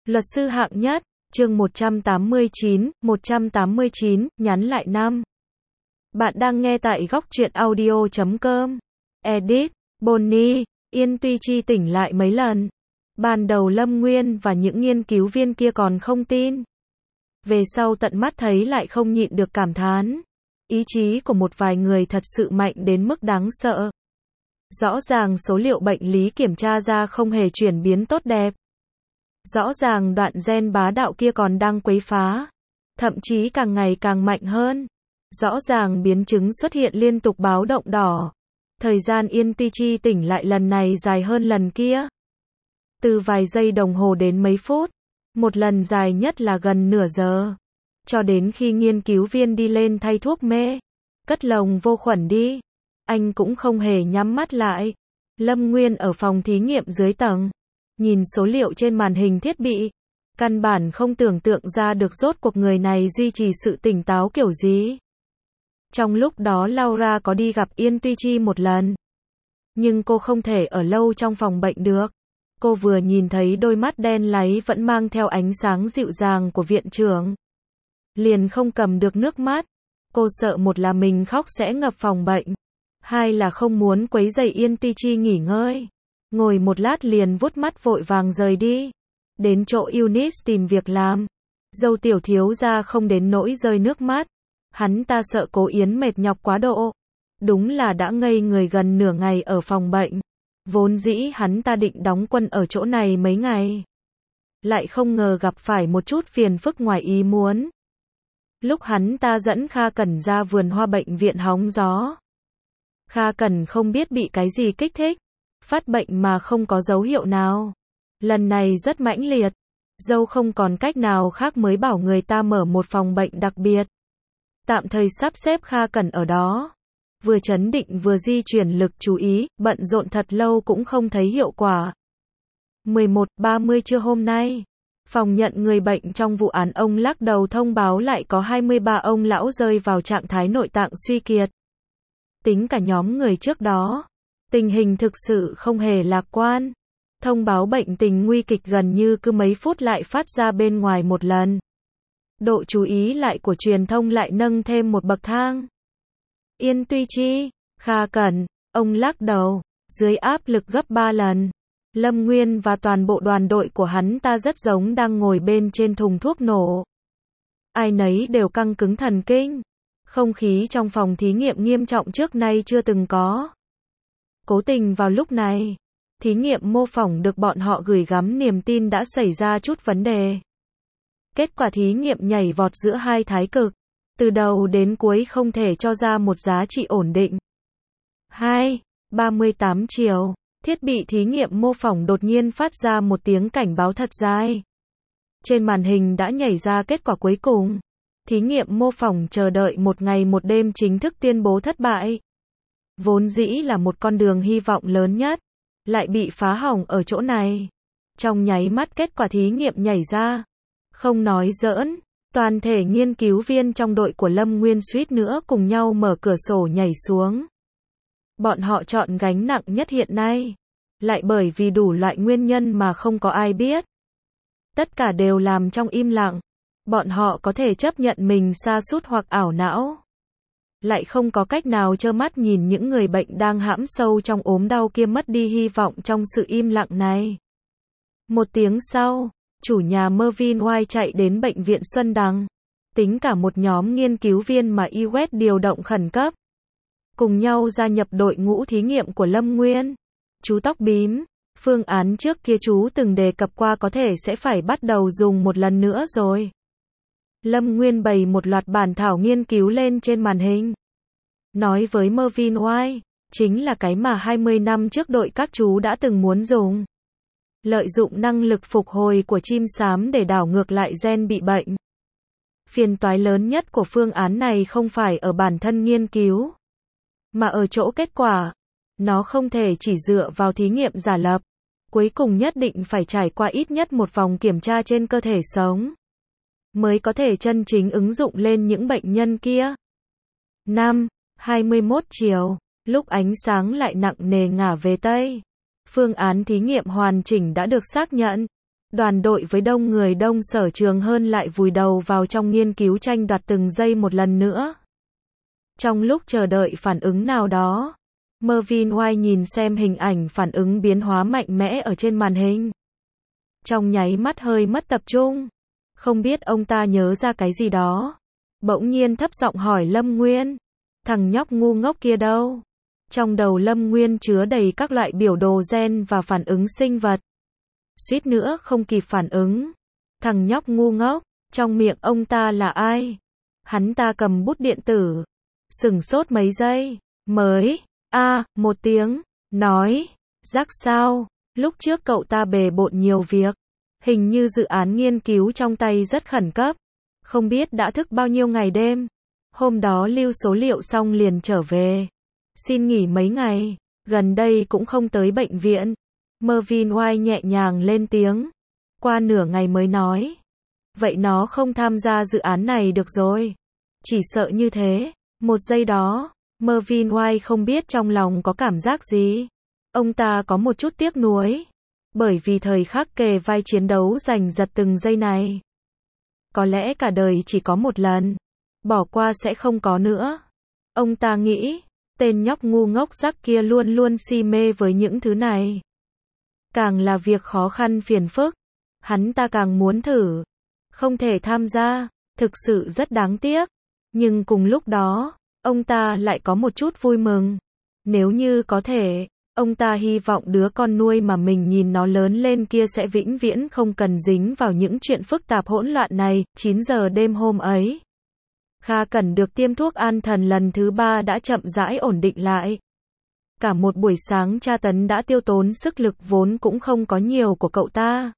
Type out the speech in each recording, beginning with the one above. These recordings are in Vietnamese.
Luật sư hạng nhất, chương 189, nhắn lại năm. Bạn đang nghe tại góc truyện audio.com. Edit, Bonnie, Yên Tuy Chi tỉnh lại mấy lần. Ban đầu Lâm Nguyên và những nghiên cứu viên kia còn không tin. Về sau tận mắt thấy lại không nhịn được cảm thán. Ý chí của một vài người thật sự mạnh đến mức đáng sợ. Rõ ràng số liệu bệnh lý kiểm tra ra không hề chuyển biến tốt đẹp. Rõ ràng đoạn gen bá đạo kia còn đang quấy phá. Thậm chí càng ngày càng mạnh hơn. Rõ ràng biến chứng xuất hiện liên tục báo động đỏ. Thời gian Yên Tuy Chi tỉnh lại lần này dài hơn lần kia. Từ vài giây đồng hồ đến mấy phút. Một lần dài nhất là gần nửa giờ. Cho đến khi nghiên cứu viên đi lên thay thuốc mê. Cất lồng vô khuẩn đi. Anh cũng không hề nhắm mắt lại. Lâm Nguyên ở phòng thí nghiệm dưới tầng. Nhìn số liệu trên màn hình thiết bị. Căn bản không tưởng tượng ra được rốt cuộc người này duy trì sự tỉnh táo kiểu gì. Trong lúc đó Laura có đi gặp Yên Tuy Chi một lần. Nhưng cô không thể ở lâu trong phòng bệnh được. Cô vừa nhìn thấy đôi mắt đen láy vẫn mang theo ánh sáng dịu dàng của viện trưởng. Liền không cầm được nước mắt. Cô sợ một là mình khóc sẽ ngập phòng bệnh. Hai là không muốn quấy rầy Yên Tuy Chi nghỉ ngơi. Ngồi một lát liền vuốt mắt vội vàng rời đi. Đến chỗ Eunice tìm việc làm. Dâu tiểu thiếu gia không đến nỗi rơi nước mắt. Hắn ta sợ Cố Yến mệt nhọc quá độ. Đúng là đã ngây người gần nửa ngày ở phòng bệnh. Vốn dĩ hắn ta định đóng quân ở chỗ này mấy ngày. Lại không ngờ gặp phải một chút phiền phức ngoài ý muốn. Lúc hắn ta dẫn Kha Cẩn ra vườn hoa bệnh viện hóng gió. Kha Cẩn không biết bị cái gì kích thích. Phát bệnh mà không có dấu hiệu nào. Lần này rất mãnh liệt. Dâu không còn cách nào khác mới bảo người ta mở một phòng bệnh đặc biệt. Tạm thời sắp xếp Kha Cẩn ở đó. Vừa chấn định vừa di chuyển lực chú ý, bận rộn thật lâu cũng không thấy hiệu quả. 11:30 trưa hôm nay. Phòng nhận người bệnh trong vụ án ông lắc đầu thông báo lại có 23 ông lão rơi vào trạng thái nội tạng suy kiệt. Tính cả nhóm người trước đó. Tình hình thực sự không hề lạc quan. Thông báo bệnh tình nguy kịch gần như cứ mấy phút lại phát ra bên ngoài một lần. Độ chú ý lại của truyền thông lại nâng thêm một bậc thang. Yên Tuy Chi, Kha Cẩn, ông lắc đầu, dưới áp lực gấp 3 lần. Lâm Nguyên và toàn bộ đoàn đội của hắn ta rất giống đang ngồi bên trên thùng thuốc nổ. Ai nấy đều căng cứng thần kinh. Không khí trong phòng thí nghiệm nghiêm trọng trước nay chưa từng có. Cố tình vào lúc này, thí nghiệm mô phỏng được bọn họ gửi gắm niềm tin đã xảy ra chút vấn đề. Kết quả thí nghiệm nhảy vọt giữa hai thái cực. Từ đầu đến cuối không thể cho ra một giá trị ổn định. 2:38 chiều, thiết bị thí nghiệm mô phỏng đột nhiên phát ra một tiếng cảnh báo thật dài. Trên màn hình đã nhảy ra kết quả cuối cùng. Thí nghiệm mô phỏng chờ đợi một ngày một đêm chính thức tuyên bố thất bại. Vốn dĩ là một con đường hy vọng lớn nhất, lại bị phá hỏng ở chỗ này. Trong nháy mắt kết quả thí nghiệm nhảy ra. Không nói giỡn, toàn thể nghiên cứu viên trong đội của Lâm Nguyên suýt nữa cùng nhau mở cửa sổ nhảy xuống. Bọn họ chọn gánh nặng nhất hiện nay. Lại bởi vì đủ loại nguyên nhân mà không có ai biết. Tất cả đều làm trong im lặng. Bọn họ có thể chấp nhận mình sa sút hoặc ảo não. Lại không có cách nào trơ mắt nhìn những người bệnh đang hãm sâu trong ốm đau kia mất đi hy vọng trong sự im lặng này. Một tiếng sau, chủ nhà Mervyn White chạy đến bệnh viện Xuân Đằng. Tính cả một nhóm nghiên cứu viên mà US điều động khẩn cấp. Cùng nhau gia nhập đội ngũ thí nghiệm của Lâm Nguyên. Chú tóc bím, phương án trước kia chú từng đề cập qua có thể sẽ phải bắt đầu dùng một lần nữa rồi. Lâm Nguyên bày một loạt bản thảo nghiên cứu lên trên màn hình. Nói với Mervyn White, chính là cái mà 20 năm trước đội các chú đã từng muốn dùng. Lợi dụng năng lực phục hồi của chim sám để đảo ngược lại gen bị bệnh. Phiền toái lớn nhất của phương án này không phải ở bản thân nghiên cứu, mà ở chỗ kết quả. Nó không thể chỉ dựa vào thí nghiệm giả lập. Cuối cùng nhất định phải trải qua ít nhất một vòng kiểm tra trên cơ thể sống. Mới có thể chân chính ứng dụng lên những bệnh nhân kia. 5:21 chiều, lúc ánh sáng lại nặng nề ngả về Tây. Phương án thí nghiệm hoàn chỉnh đã được xác nhận. Đoàn đội với đông người đông sở trường hơn lại vùi đầu vào trong nghiên cứu tranh đoạt từng giây một lần nữa. Trong lúc chờ đợi phản ứng nào đó, Mervyn White nhìn xem hình ảnh phản ứng biến hóa mạnh mẽ ở trên màn hình. Trong nháy mắt hơi mất tập trung. Không biết ông ta nhớ ra cái gì đó. Bỗng nhiên thấp giọng hỏi Lâm Nguyên. Thằng nhóc ngu ngốc kia đâu? Trong đầu Lâm Nguyên chứa đầy các loại biểu đồ gen và phản ứng sinh vật. Suýt nữa không kịp phản ứng. Thằng nhóc ngu ngốc, trong miệng ông ta là ai? Hắn ta cầm bút điện tử. Sửng sốt mấy giây, mới, một tiếng, nói, rắc sao, lúc trước cậu ta bề bộn nhiều việc. Hình như dự án nghiên cứu trong tay rất khẩn cấp. Không biết đã thức bao nhiêu ngày đêm. Hôm đó lưu số liệu xong liền trở về. Xin nghỉ mấy ngày, gần đây cũng không tới bệnh viện. Mervyn White nhẹ nhàng lên tiếng. Qua nửa ngày mới nói. Vậy nó không tham gia dự án này được rồi. Chỉ sợ như thế. Một giây đó, Mervyn White không biết trong lòng có cảm giác gì. Ông ta có một chút tiếc nuối. Bởi vì thời khắc kề vai chiến đấu giành giật từng giây này. Có lẽ cả đời chỉ có một lần. Bỏ qua sẽ không có nữa. Ông ta nghĩ, tên nhóc ngu ngốc rắc kia luôn luôn si mê với những thứ này. Càng là việc khó khăn phiền phức, hắn ta càng muốn thử. Không thể tham gia, thực sự rất đáng tiếc. Nhưng cùng lúc đó, ông ta lại có một chút vui mừng. Nếu như có thể, ông ta hy vọng đứa con nuôi mà mình nhìn nó lớn lên kia sẽ vĩnh viễn không cần dính vào những chuyện phức tạp hỗn loạn này. 9 giờ đêm hôm ấy, Kha Cẩn được tiêm thuốc an thần lần thứ 3 đã chậm rãi ổn định lại. Cả một buổi sáng tra tấn đã tiêu tốn sức lực vốn cũng không có nhiều của cậu ta.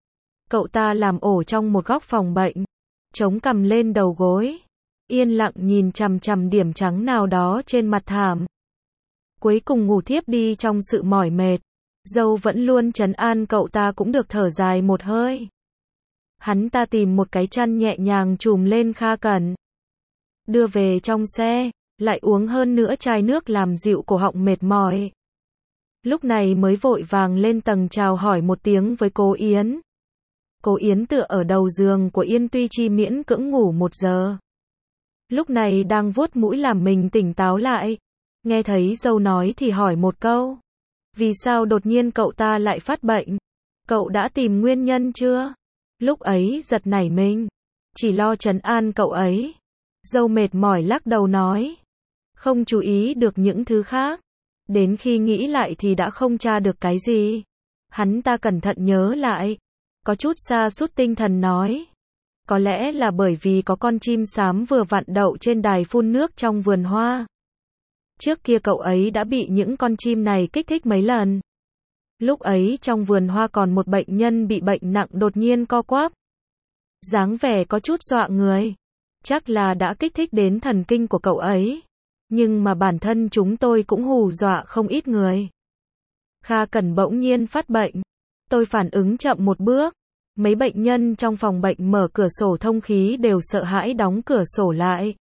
Cậu ta làm ổ trong một góc phòng bệnh, chống cằm lên đầu gối, yên lặng nhìn chằm chằm điểm trắng nào đó trên mặt thảm. Cuối cùng ngủ thiếp đi trong sự mỏi mệt. Dâu vẫn luôn trấn an cậu ta cũng được thở dài một hơi. Hắn ta tìm một cái chăn nhẹ nhàng trùm lên Kha Cẩn. Đưa về trong xe, lại uống hơn nữa chai nước làm dịu cổ họng mệt mỏi. Lúc này mới vội vàng lên tầng chào hỏi một tiếng với cô Yến. Cô Yến tựa ở đầu giường của Yên Tuy Chi miễn cưỡng ngủ 1 giờ. Lúc này đang vuốt mũi làm mình tỉnh táo lại. Nghe thấy dâu nói thì hỏi một câu. Vì sao đột nhiên cậu ta lại phát bệnh? Cậu đã tìm nguyên nhân chưa? Lúc ấy giật nảy mình. Chỉ lo trấn an cậu ấy. Dâu mệt mỏi lắc đầu nói. Không chú ý được những thứ khác. Đến khi nghĩ lại thì đã không tra được cái gì. Hắn ta cẩn thận nhớ lại. Có chút sa sút tinh thần nói. Có lẽ là bởi vì có con chim xám vừa vặn đậu trên đài phun nước trong vườn hoa. Trước kia cậu ấy đã bị những con chim này kích thích mấy lần. Lúc ấy trong vườn hoa còn một bệnh nhân bị bệnh nặng đột nhiên co quắp. Dáng vẻ có chút dọa người. Chắc là đã kích thích đến thần kinh của cậu ấy. Nhưng mà bản thân chúng tôi cũng hù dọa không ít người. Kha Cẩn bỗng nhiên phát bệnh. Tôi phản ứng chậm một bước. Mấy bệnh nhân trong phòng bệnh mở cửa sổ thông khí đều sợ hãi đóng cửa sổ lại.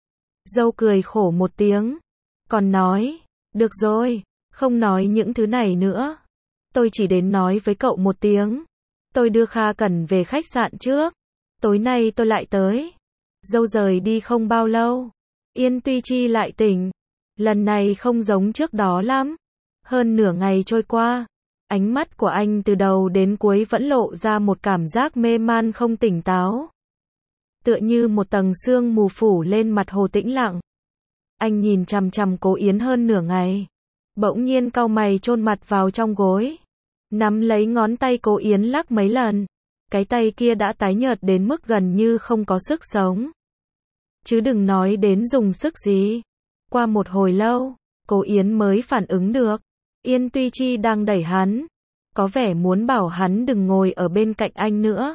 Dâu cười khổ một tiếng. Còn nói, được rồi, không nói những thứ này nữa. Tôi chỉ đến nói với cậu một tiếng. Tôi đưa Kha Cẩn về khách sạn trước. Tối nay tôi lại tới. Dâu rời đi không bao lâu. Yên Tuy Chi lại tỉnh. Lần này không giống trước đó lắm. Hơn nửa ngày trôi qua. Ánh mắt của anh từ đầu đến cuối vẫn lộ ra một cảm giác mê man không tỉnh táo. Tựa như một tầng sương mù phủ lên mặt hồ tĩnh lặng. Anh nhìn chằm chằm cô Yến hơn nửa ngày. Bỗng nhiên cau mày chôn mặt vào trong gối. Nắm lấy ngón tay cô Yến lắc mấy lần. Cái tay kia đã tái nhợt đến mức gần như không có sức sống. Chứ đừng nói đến dùng sức gì. Qua một hồi lâu, cô Yến mới phản ứng được. Yên Tuy Chi đang đẩy hắn. Có vẻ muốn bảo hắn đừng ngồi ở bên cạnh anh nữa.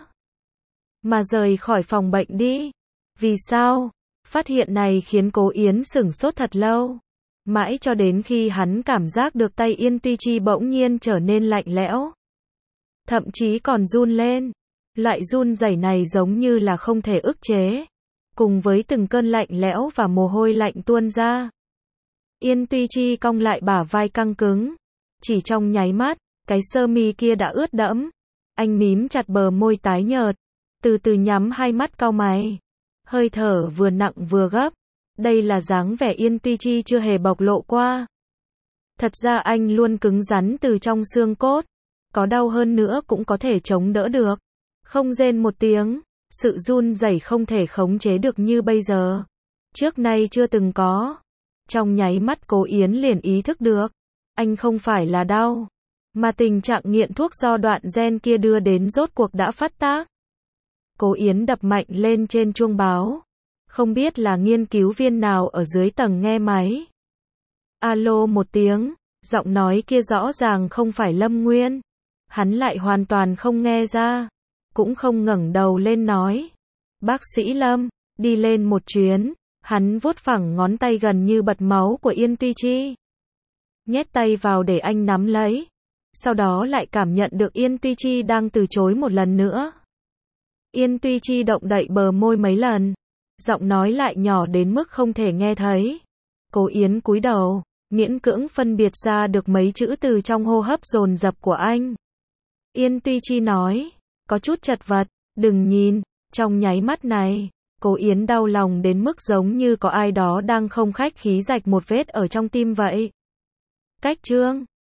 Mà rời khỏi phòng bệnh đi. Vì sao? Phát hiện này khiến cô Yến sửng sốt thật lâu. Mãi cho đến khi hắn cảm giác được tay Yên Tuy Chi bỗng nhiên trở nên lạnh lẽo. Thậm chí còn run lên. Loại run rẩy này giống như là không thể ức chế. Cùng với từng cơn lạnh lẽo và mồ hôi lạnh tuôn ra. Yên Tuy Chi cong lại bả vai căng cứng. Chỉ trong nháy mắt, cái sơ mi kia đã ướt đẫm. Anh mím chặt bờ môi tái nhợt, từ từ nhắm hai mắt cau mày. Hơi thở vừa nặng vừa gấp. Đây là dáng vẻ Yên Tuy Chi chưa hề bộc lộ qua. Thật ra anh luôn cứng rắn từ trong xương cốt. Có đau hơn nữa cũng có thể chống đỡ được. Không rên một tiếng. Sự run rẩy không thể khống chế được như bây giờ. Trước nay chưa từng có. Trong nháy mắt Cố Yến liền ý thức được. Anh không phải là đau. Mà tình trạng nghiện thuốc do đoạn gen kia đưa đến rốt cuộc đã phát tác. Cố Yến đập mạnh lên trên chuông báo. Không biết là nghiên cứu viên nào ở dưới tầng nghe máy. Alo một tiếng, giọng nói kia rõ ràng không phải Lâm Nguyên. Hắn lại hoàn toàn không nghe ra, cũng không ngẩng đầu lên nói. Bác sĩ Lâm, đi lên một chuyến. Hắn vuốt phẳng ngón tay gần như bật máu của Yên Tuy Chi. Nhét tay vào để anh nắm lấy. Sau đó lại cảm nhận được Yên Tuy Chi đang từ chối một lần nữa. Yên Tuy Chi động đậy bờ môi mấy lần. Giọng nói lại nhỏ đến mức không thể nghe thấy. Cố Yến cúi đầu, miễn cưỡng phân biệt ra được mấy chữ từ trong hô hấp dồn dập của anh. Yên Tuy Chi nói, có chút chật vật, đừng nhìn. Trong nháy mắt này, Cố Yến đau lòng đến mức giống như có ai đó đang không khách khí rạch một vết ở trong tim vậy. Cách chương